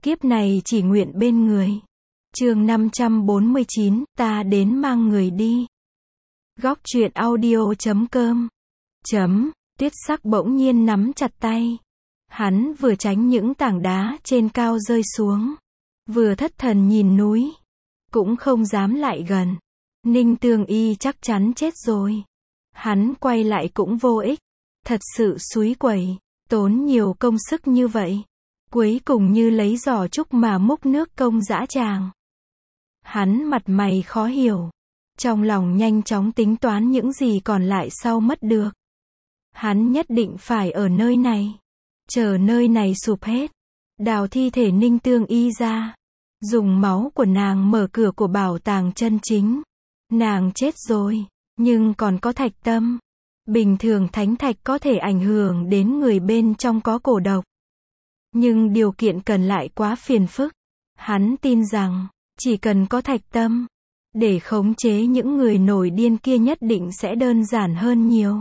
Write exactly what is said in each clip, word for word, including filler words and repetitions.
kiếp này chỉ nguyện bên người. Chương năm trăm bốn mươi chín, ta đến mang người đi. Góc truyện audio chấm com chấm, Tuyết Sắc bỗng nhiên nắm chặt tay. Hắn vừa tránh những tảng đá trên cao rơi xuống, vừa thất thần nhìn núi, cũng không dám lại gần. Ninh Tương Y chắc chắn chết rồi. Hắn quay lại cũng vô ích, thật sự suối quẩy, tốn nhiều công sức như vậy, cuối cùng như lấy giỏ trúc mà múc nước công dã tràng. Hắn mặt mày khó hiểu, trong lòng nhanh chóng tính toán những gì còn lại sau mất được. Hắn nhất định phải ở nơi này, chờ nơi này sụp hết, đào thi thể Ninh Tương Y ra, dùng máu của nàng mở cửa của bảo tàng chân chính. Nàng chết rồi, nhưng còn có thạch tâm. Bình thường thánh thạch có thể ảnh hưởng đến người bên trong có cổ độc, nhưng điều kiện cần lại quá phiền phức. Hắn tin rằng, chỉ cần có thạch tâm, để khống chế những người nổi điên kia nhất định sẽ đơn giản hơn nhiều.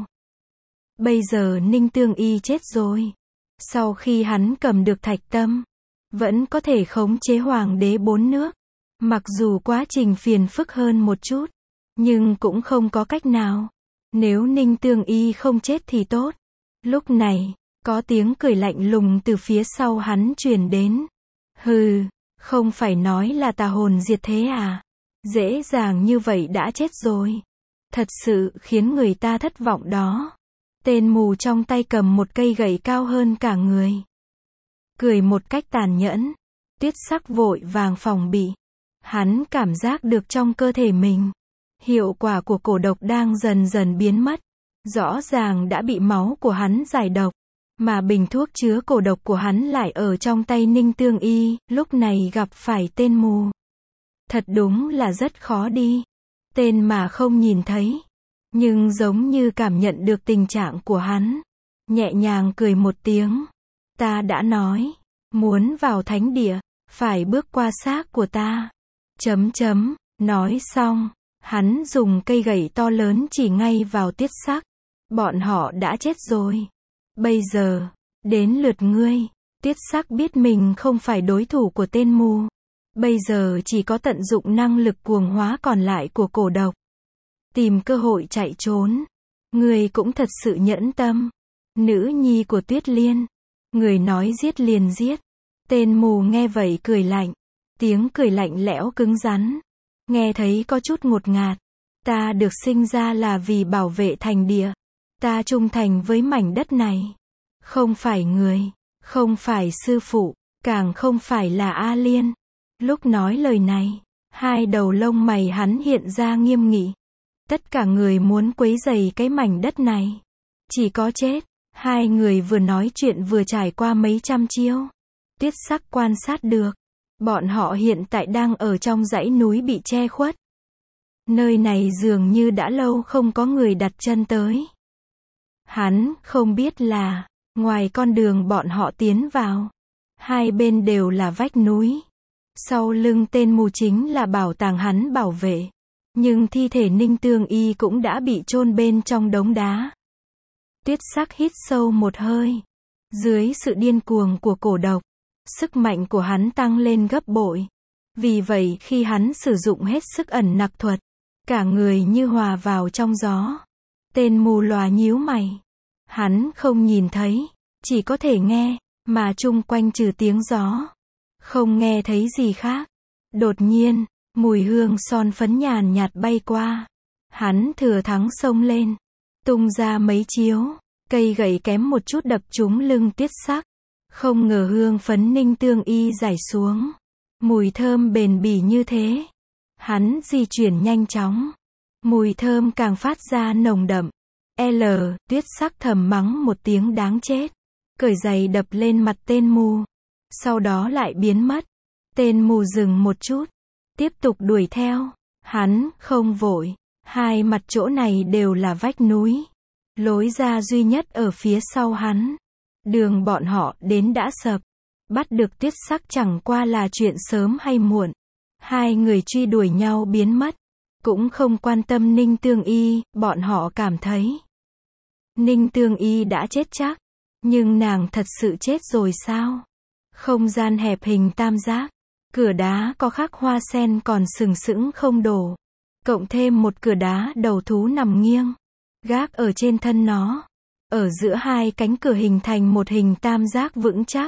Bây giờ Ninh Tương Y chết rồi. Sau khi hắn cầm được thạch tâm, vẫn có thể khống chế hoàng đế bốn nước. Mặc dù quá trình phiền phức hơn một chút, nhưng cũng không có cách nào. Nếu Ninh Tương Y không chết thì tốt. Lúc này, có tiếng cười lạnh lùng từ phía sau hắn truyền đến. Hừ, không phải nói là tà hồn diệt thế à? Dễ dàng như vậy đã chết rồi. Thật sự khiến người ta thất vọng đó. Tên mù trong tay cầm một cây gậy cao hơn cả người, cười một cách tàn nhẫn. Tuyết Sắc vội vàng phòng bị. Hắn cảm giác được trong cơ thể mình, hiệu quả của cổ độc đang dần dần biến mất. Rõ ràng đã bị máu của hắn giải độc, mà bình thuốc chứa cổ độc của hắn lại ở trong tay Ninh Tương Y. Lúc này gặp phải tên mù, thật đúng là rất khó đi. Tên mà không nhìn thấy, nhưng giống như cảm nhận được tình trạng của hắn, nhẹ nhàng cười một tiếng. Ta đã nói, muốn vào thánh địa, phải bước qua xác của ta. Chấm chấm, nói xong, hắn dùng cây gậy to lớn chỉ ngay vào Tuyết Sắc. Bọn họ đã chết rồi. Bây giờ, đến lượt ngươi. Tuyết Sắc biết mình không phải đối thủ của tên mù. Bây giờ chỉ có tận dụng năng lực cuồng hóa còn lại của cổ độc, tìm cơ hội chạy trốn. Người cũng thật sự nhẫn tâm. Nữ nhi của Tuyết Liên. Người nói giết liền giết. Tên mù nghe vậy cười lạnh. Tiếng cười lạnh lẽo cứng rắn, nghe thấy có chút ngột ngạt. Ta được sinh ra là vì bảo vệ thành địa. Ta trung thành với mảnh đất này. Không phải người, không phải sư phụ, càng không phải là A Liên. Lúc nói lời này, hai đầu lông mày hắn hiện ra nghiêm nghị. Tất cả người muốn quấy rầy cái mảnh đất này, chỉ có chết. Hai người vừa nói chuyện vừa trải qua mấy trăm chiêu. Tuyết Sắc quan sát được, bọn họ hiện tại đang ở trong dãy núi bị che khuất. Nơi này dường như đã lâu không có người đặt chân tới. Hắn không biết là, ngoài con đường bọn họ tiến vào, hai bên đều là vách núi. Sau lưng tên mù chính là bảo tàng hắn bảo vệ. Nhưng thi thể Ninh Tương Y cũng đã bị chôn bên trong đống đá. Tuyết Sắc hít sâu một hơi. Dưới sự điên cuồng của cổ độc, sức mạnh của hắn tăng lên gấp bội. Vì vậy khi hắn sử dụng hết sức ẩn nặc thuật, cả người như hòa vào trong gió. Tên mù lòa nhíu mày. Hắn không nhìn thấy, chỉ có thể nghe, mà chung quanh trừ tiếng gió, không nghe thấy gì khác. Đột nhiên, mùi hương son phấn nhàn nhạt bay qua. Hắn thừa thắng xông lên, tung ra mấy chiếu, cây gậy kém một chút đập trúng lưng Tuyết Sắc. Không ngờ hương phấn Ninh Tương Y rải xuống, mùi thơm bền bỉ như thế. Hắn di chuyển nhanh chóng, mùi thơm càng phát ra nồng đậm. L, Tuyết Sắc thầm mắng một tiếng đáng chết, cởi giày đập lên mặt tên mù, sau đó lại biến mất. Tên mù dừng một chút, tiếp tục đuổi theo. Hắn không vội, hai mặt chỗ này đều là vách núi, lối ra duy nhất ở phía sau hắn. Đường bọn họ đến đã sập, bắt được Tuyết Sắc chẳng qua là chuyện sớm hay muộn. Hai người truy đuổi nhau biến mất, cũng không quan tâm Ninh Tương Y. Bọn họ cảm thấy Ninh Tương Y đã chết chắc, nhưng nàng thật sự chết rồi sao? Không gian hẹp hình tam giác. Cửa đá có khắc hoa sen còn sừng sững không đổ. Cộng thêm một cửa đá đầu thú nằm nghiêng. Gác ở trên thân nó. Ở giữa hai cánh cửa hình thành một hình tam giác vững chắc.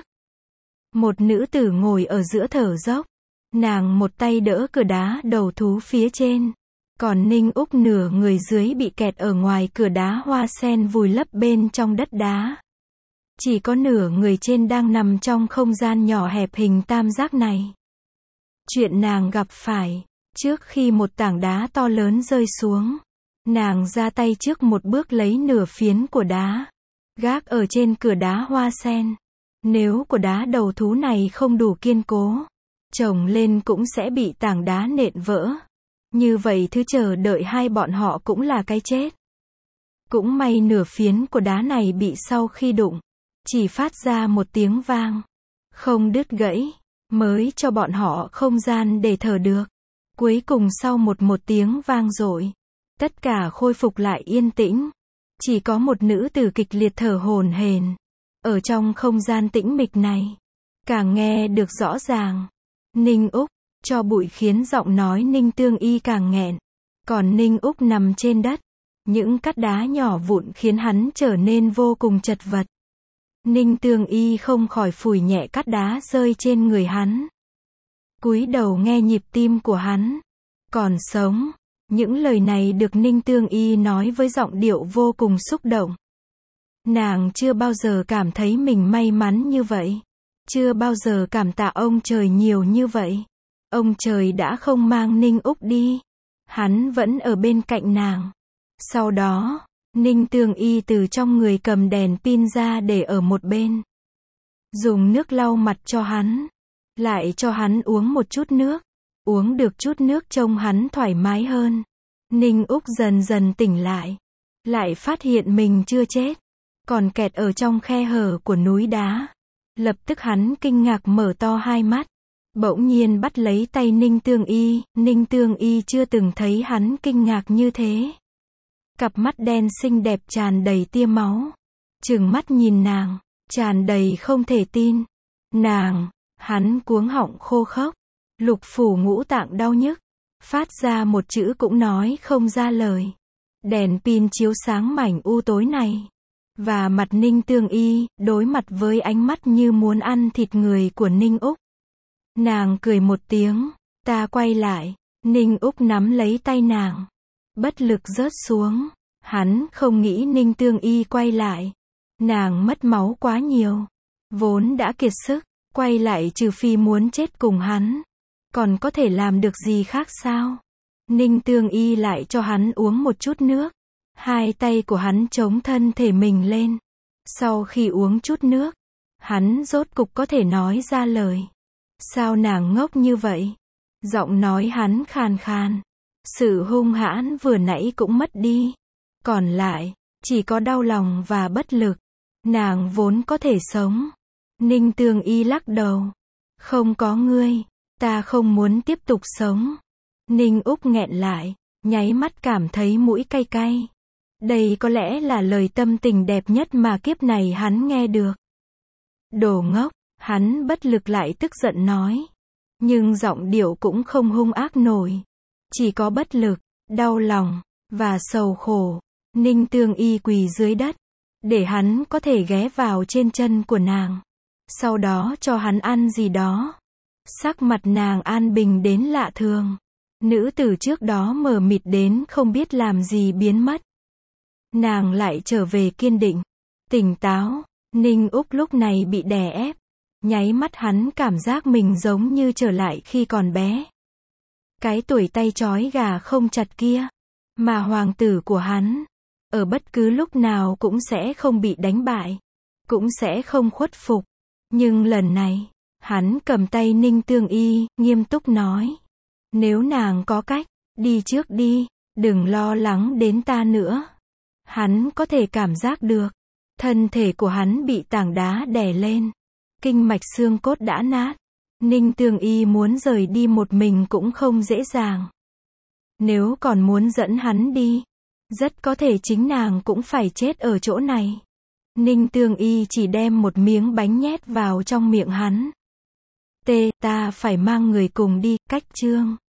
Một nữ tử ngồi ở giữa thở dốc. Nàng một tay đỡ cửa đá đầu thú phía trên. Còn Ninh Úc nửa người dưới bị kẹt ở ngoài cửa đá hoa sen vùi lấp bên trong đất đá. Chỉ có nửa người trên đang nằm trong không gian nhỏ hẹp hình tam giác này. Chuyện nàng gặp phải, trước khi một tảng đá to lớn rơi xuống, nàng ra tay trước một bước lấy nửa phiến của đá, gác ở trên cửa đá hoa sen. Nếu của đá đầu thú này không đủ kiên cố, chồng lên cũng sẽ bị tảng đá nện vỡ. Như vậy thứ chờ đợi hai bọn họ cũng là cái chết. Cũng may nửa phiến của đá này bị sau khi đụng, chỉ phát ra một tiếng vang, không đứt gãy, mới cho bọn họ không gian để thở được. Cuối cùng sau một một tiếng vang dội, tất cả khôi phục lại yên tĩnh. Chỉ có một nữ tử kịch liệt thở hổn hển. Ở trong không gian tĩnh mịch này, càng nghe được rõ ràng. Ninh Úc, cho bụi khiến giọng nói Ninh Tương Y càng nghẹn. Còn Ninh Úc nằm trên đất. Những cát đá nhỏ vụn khiến hắn trở nên vô cùng chật vật. Ninh Tương Y không khỏi phủi nhẹ cát đá rơi trên người hắn. Cúi đầu nghe nhịp tim của hắn. Còn sống. Những lời này được Ninh Tương Y nói với giọng điệu vô cùng xúc động. Nàng chưa bao giờ cảm thấy mình may mắn như vậy. Chưa bao giờ cảm tạ ông trời nhiều như vậy. Ông trời đã không mang Ninh Úc đi. Hắn vẫn ở bên cạnh nàng. Sau đó, Ninh Tương Y từ trong người cầm đèn pin ra để ở một bên. Dùng nước lau mặt cho hắn. Lại cho hắn uống một chút nước. Uống được chút nước trông hắn thoải mái hơn. Ninh Úc dần dần tỉnh lại. Lại phát hiện mình chưa chết. Còn kẹt ở trong khe hở của núi đá. Lập tức hắn kinh ngạc mở to hai mắt. Bỗng nhiên bắt lấy tay Ninh Tương Y. Ninh Tương Y chưa từng thấy hắn kinh ngạc như thế. Cặp mắt đen xinh đẹp tràn đầy tia máu. Trừng mắt nhìn nàng. Tràn đầy không thể tin. Nàng. Hắn cuống họng khô khốc. Lục phủ ngũ tạng đau nhức. Phát ra một chữ cũng nói không ra lời. Đèn pin chiếu sáng mảnh u tối này. Và mặt Ninh Tương Y, đối mặt với ánh mắt như muốn ăn thịt người của Ninh Úc. Nàng cười một tiếng. Ta quay lại. Ninh Úc nắm lấy tay nàng. Bất lực rớt xuống. Hắn không nghĩ Ninh Tương Y quay lại. Nàng mất máu quá nhiều. Vốn đã kiệt sức. Quay lại trừ phi muốn chết cùng hắn. Còn có thể làm được gì khác sao? Ninh Tương Y lại cho hắn uống một chút nước. Hai tay của hắn chống thân thể mình lên. Sau khi uống chút nước, hắn rốt cục có thể nói ra lời. Sao nàng ngốc như vậy? Giọng nói hắn khàn khàn. Sự hung hãn vừa nãy cũng mất đi. Còn lại, chỉ có đau lòng và bất lực. Nàng vốn có thể sống. Ninh Tương Y lắc đầu. Không có ngươi. Ta không muốn tiếp tục sống. Ninh Úc nghẹn lại, nháy mắt cảm thấy mũi cay cay. Đây có lẽ là lời tâm tình đẹp nhất mà kiếp này hắn nghe được. Đồ ngốc, hắn bất lực lại tức giận nói. Nhưng giọng điệu cũng không hung ác nổi. Chỉ có bất lực, đau lòng, và sầu khổ. Ninh Tương Y quỳ dưới đất. Để hắn có thể ghé vào trên chân của nàng. Sau đó cho hắn ăn gì đó. Sắc mặt nàng an bình đến lạ thường. Nữ tử trước đó mờ mịt đến không biết làm gì biến mất. Nàng lại trở về kiên định, tỉnh táo. Ninh Úc lúc này bị đè ép. Nháy mắt hắn cảm giác mình giống như trở lại khi còn bé. Cái tuổi tay trói gà không chặt kia. Mà hoàng tử của hắn, ở bất cứ lúc nào cũng sẽ không bị đánh bại. Cũng sẽ không khuất phục. Nhưng lần này, hắn cầm tay Ninh Tương Y, nghiêm túc nói. Nếu nàng có cách, đi trước đi, đừng lo lắng đến ta nữa. Hắn có thể cảm giác được. Thân thể của hắn bị tảng đá đè lên. Kinh mạch xương cốt đã nát. Ninh Tương Y muốn rời đi một mình cũng không dễ dàng. Nếu còn muốn dẫn hắn đi, rất có thể chính nàng cũng phải chết ở chỗ này. Ninh Tương Y chỉ đem một miếng bánh nhét vào trong miệng hắn. T, ta phải mang người cùng đi, cách Trương.